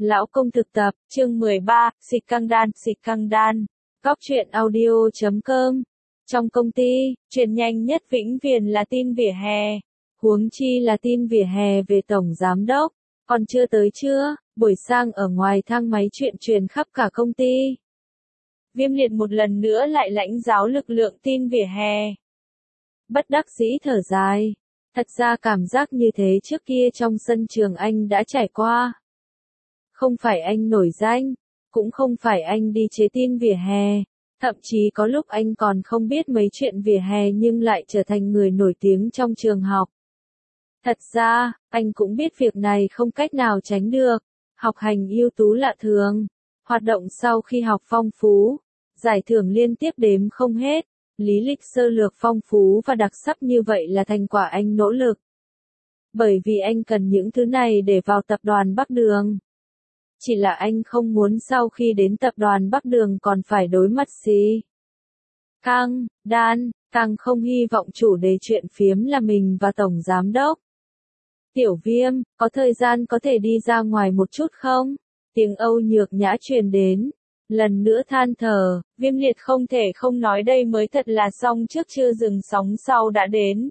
Lão công thực tập, chương 13, xịt căng đan. Góc truyện audio.com. Trong công ty, chuyện nhanh nhất vĩnh viễn là tin vỉa hè. Huống chi là tin vỉa hè về tổng giám đốc. Còn chưa tới trưa, buổi sang ở ngoài thang máy chuyện truyền khắp cả công ty. Viêm Liệt một lần nữa lại lãnh giáo lực lượng tin vỉa hè. Bất đắc dĩ thở dài. Thật ra cảm giác như thế trước kia trong sân trường anh đã trải qua. Không phải anh nổi danh, cũng không phải anh đi chế tin vỉa hè, thậm chí có lúc anh còn không biết mấy chuyện vỉa hè nhưng lại trở thành người nổi tiếng trong trường học. Thật ra, anh cũng biết việc này không cách nào tránh được, học hành ưu tú lạ thường, hoạt động sau khi học phong phú, giải thưởng liên tiếp đếm không hết, lý lịch sơ lược phong phú và đặc sắc như vậy là thành quả anh nỗ lực. Bởi vì anh cần những thứ này để vào tập đoàn Bắc Đường. Chỉ là anh không muốn sau khi đến tập đoàn Bắc Đường còn phải đối mặt gì. Càng không hy vọng chủ đề chuyện phiếm là mình và tổng giám đốc. Tiểu Viêm, có thời gian có thể đi ra ngoài một chút không? Tiếng Âu Nhược Nhã truyền đến. Lần nữa than thở, Viêm Liệt không thể không nói đây mới thật là xong trước chưa dừng sóng sau đã đến.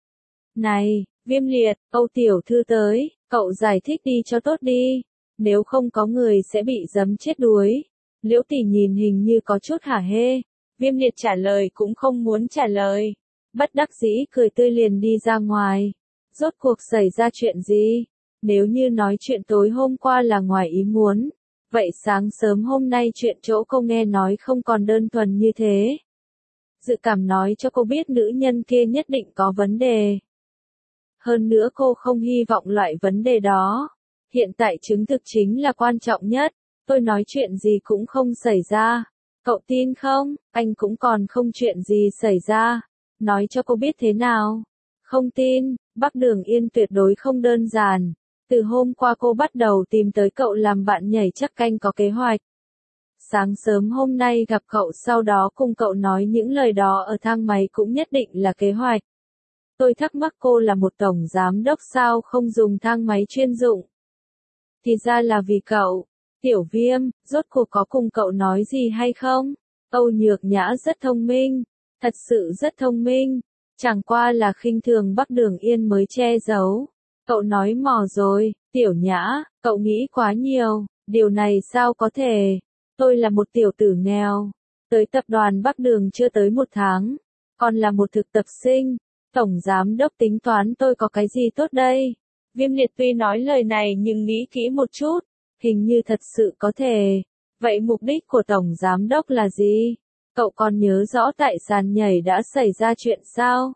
Này, Viêm Liệt, Âu tiểu thư tới, cậu giải thích đi cho tốt đi. Nếu không có người sẽ bị giấm chết đuối. Liễu Tỷ nhìn hình như có chút hả hê. Viêm Liệt trả lời cũng không muốn trả lời. Bất đắc dĩ cười tươi liền đi ra ngoài. Rốt cuộc xảy ra chuyện gì? Nếu như nói chuyện tối hôm qua là ngoài ý muốn. Vậy sáng sớm hôm nay chuyện chỗ cô nghe nói không còn đơn thuần như thế. Dự cảm nói cho cô biết nữ nhân kia nhất định có vấn đề. Hơn nữa cô không hy vọng loại vấn đề đó. Hiện tại chứng thực chính là quan trọng nhất, tôi nói chuyện gì cũng không xảy ra. Cậu tin không, anh cũng còn không chuyện gì xảy ra. Nói cho cô biết thế nào. Không tin, Bắc Đường Yên tuyệt đối không đơn giản. Từ hôm qua cô bắt đầu tìm tới cậu làm bạn nhảy chắc canh có kế hoạch. Sáng sớm hôm nay gặp cậu sau đó cùng cậu nói những lời đó ở thang máy cũng nhất định là kế hoạch. Tôi thắc mắc cô là một tổng giám đốc sao không dùng thang máy chuyên dụng. Thì ra là vì cậu. Tiểu Viêm, rốt cuộc có cùng cậu nói gì hay không? Âu Nhược Nhã rất thông minh, thật sự rất thông minh, chẳng qua là khinh thường Bắc Đường Yên mới che giấu. Cậu nói mò rồi, Tiểu Nhã, cậu nghĩ quá nhiều, điều này sao có thể? Tôi là một tiểu tử nghèo, tới tập đoàn Bắc Đường chưa tới 1 tháng, còn là một thực tập sinh, tổng giám đốc tính toán tôi có cái gì tốt đây? Viêm Liệt tuy nói lời này nhưng nghĩ kỹ một chút, hình như thật sự có thể. Vậy mục đích của tổng giám đốc là gì? Cậu còn nhớ rõ tại sàn nhảy đã xảy ra chuyện sao?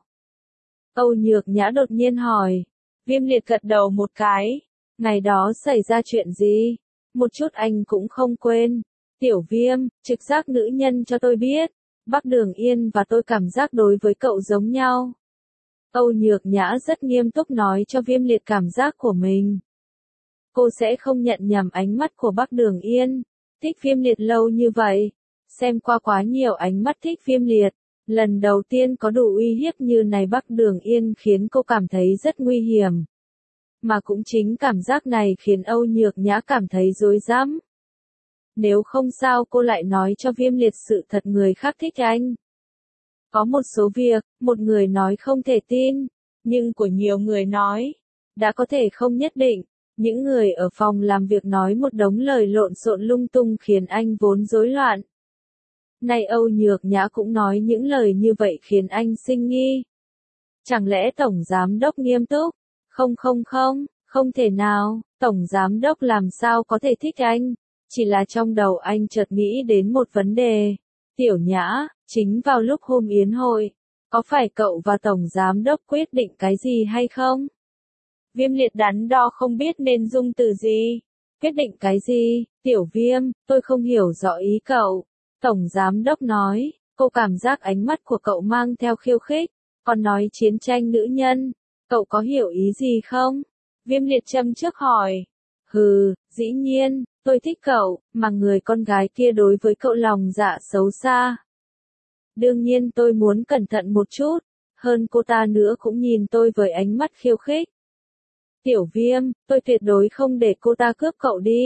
Âu Nhược Nhã đột nhiên hỏi. Viêm Liệt gật đầu một cái. Ngày đó xảy ra chuyện gì? Một chút anh cũng không quên. Tiểu Viêm, trực giác nữ nhân cho tôi biết. Bắc Đường Yên và tôi cảm giác đối với cậu giống nhau. Âu Nhược Nhã rất nghiêm túc nói cho Viêm Liệt cảm giác của mình. Cô sẽ không nhận nhầm ánh mắt của Bắc Đường Yên. Thích Viêm Liệt lâu như vậy. Xem qua quá nhiều ánh mắt thích Viêm Liệt. Lần đầu tiên có đủ uy hiếp như này Bắc Đường Yên khiến cô cảm thấy rất nguy hiểm. Mà cũng chính cảm giác này khiến Âu Nhược Nhã cảm thấy rối rắm. Nếu không sao cô lại nói cho Viêm Liệt sự thật người khác thích anh. Có một số việc, một người nói không thể tin, nhưng của nhiều người nói, đã có thể không nhất định. Những người ở phòng làm việc nói một đống lời lộn xộn lung tung khiến anh vốn rối loạn. Này Âu Nhược Nhã cũng nói những lời như vậy khiến anh sinh nghi. Chẳng lẽ tổng giám đốc nghiêm túc? Không thể nào, tổng giám đốc làm sao có thể thích anh? Chỉ là trong đầu anh chợt nghĩ đến một vấn đề. Tiểu Nhã, chính vào lúc hôm yến hội, có phải cậu và tổng giám đốc quyết định cái gì hay không? Viêm Liệt đắn đo không biết nên dùng từ gì. Quyết định cái gì? Tiểu Viêm, tôi không hiểu rõ ý cậu. Tổng giám đốc nói, cô cảm giác ánh mắt của cậu mang theo khiêu khích, còn nói chiến tranh nữ nhân. Cậu có hiểu ý gì không? Viêm Liệt châm trước hỏi. Dĩ nhiên, tôi thích cậu, mà người con gái kia đối với cậu lòng dạ xấu xa. Đương nhiên tôi muốn cẩn thận một chút, hơn cô ta nữa cũng nhìn tôi với ánh mắt khiêu khích. Tiểu Viêm, tôi tuyệt đối không để cô ta cướp cậu đi.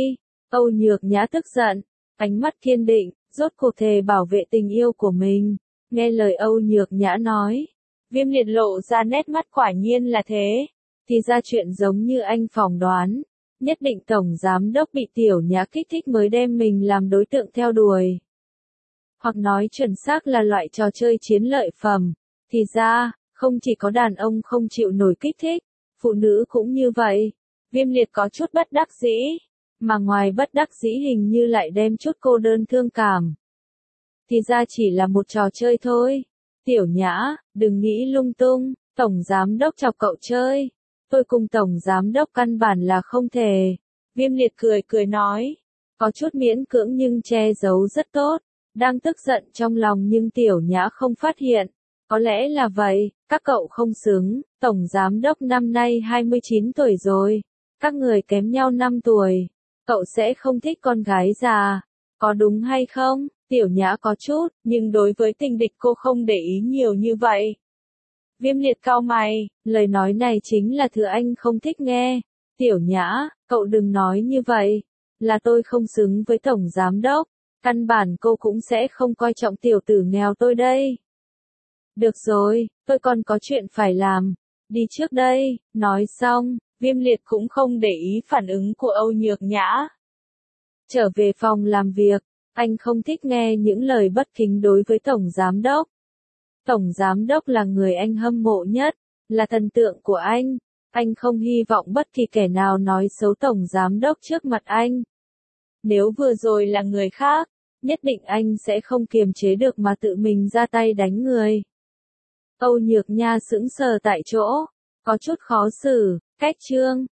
Âu Nhược Nhã tức giận, ánh mắt kiên định, rốt cuộc thề bảo vệ tình yêu của mình. Nghe lời Âu Nhược Nhã nói, Viêm Liệt lộ ra nét mắt quả nhiên là thế. Thì ra chuyện giống như anh phỏng đoán. Nhất định Tổng Giám Đốc bị Tiểu Nhã kích thích mới đem mình làm đối tượng theo đuổi. Hoặc nói chuẩn xác là loại trò chơi chiến lợi phẩm. Thì ra, không chỉ có đàn ông không chịu nổi kích thích, phụ nữ cũng như vậy. Viêm Liệt có chút bất đắc dĩ, mà ngoài bất đắc dĩ hình như lại đem chút cô đơn thương cảm. Thì ra chỉ là một trò chơi thôi. Tiểu Nhã, đừng nghĩ lung tung, Tổng Giám Đốc chọc cậu chơi. Tôi cùng Tổng Giám Đốc căn bản là không thể. Viêm Liệt cười cười nói, có chút miễn cưỡng nhưng che giấu rất tốt. Đang tức giận trong lòng nhưng Tiểu Nhã không phát hiện. Có lẽ là vậy, các cậu không xứng, Tổng Giám Đốc năm nay 29 tuổi rồi. Các người kém nhau 5 tuổi. Cậu sẽ không thích con gái già. Có đúng hay không? Tiểu Nhã có chút, nhưng đối với tình địch cô không để ý nhiều như vậy. Viêm Liệt cau mày, lời nói này chính là thứ anh không thích nghe. Tiểu Nhã, cậu đừng nói như vậy. Là tôi không xứng với Tổng Giám Đốc. Căn bản cô cũng sẽ không coi trọng tiểu tử nghèo tôi đây. Được rồi, tôi còn có chuyện phải làm. Đi trước đây, nói xong, Viêm Liệt cũng không để ý phản ứng của Âu Nhược Nhã. Trở về phòng làm việc, anh không thích nghe những lời bất kính đối với Tổng Giám Đốc. Tổng Giám Đốc là người anh hâm mộ nhất, là thần tượng của anh. Anh không hy vọng bất kỳ kẻ nào nói xấu Tổng Giám Đốc trước mặt anh. Nếu vừa rồi là người khác, nhất định anh sẽ không kiềm chế được mà tự mình ra tay đánh người. Âu Nhược Nha sững sờ tại chỗ, có chút khó xử, cách chương.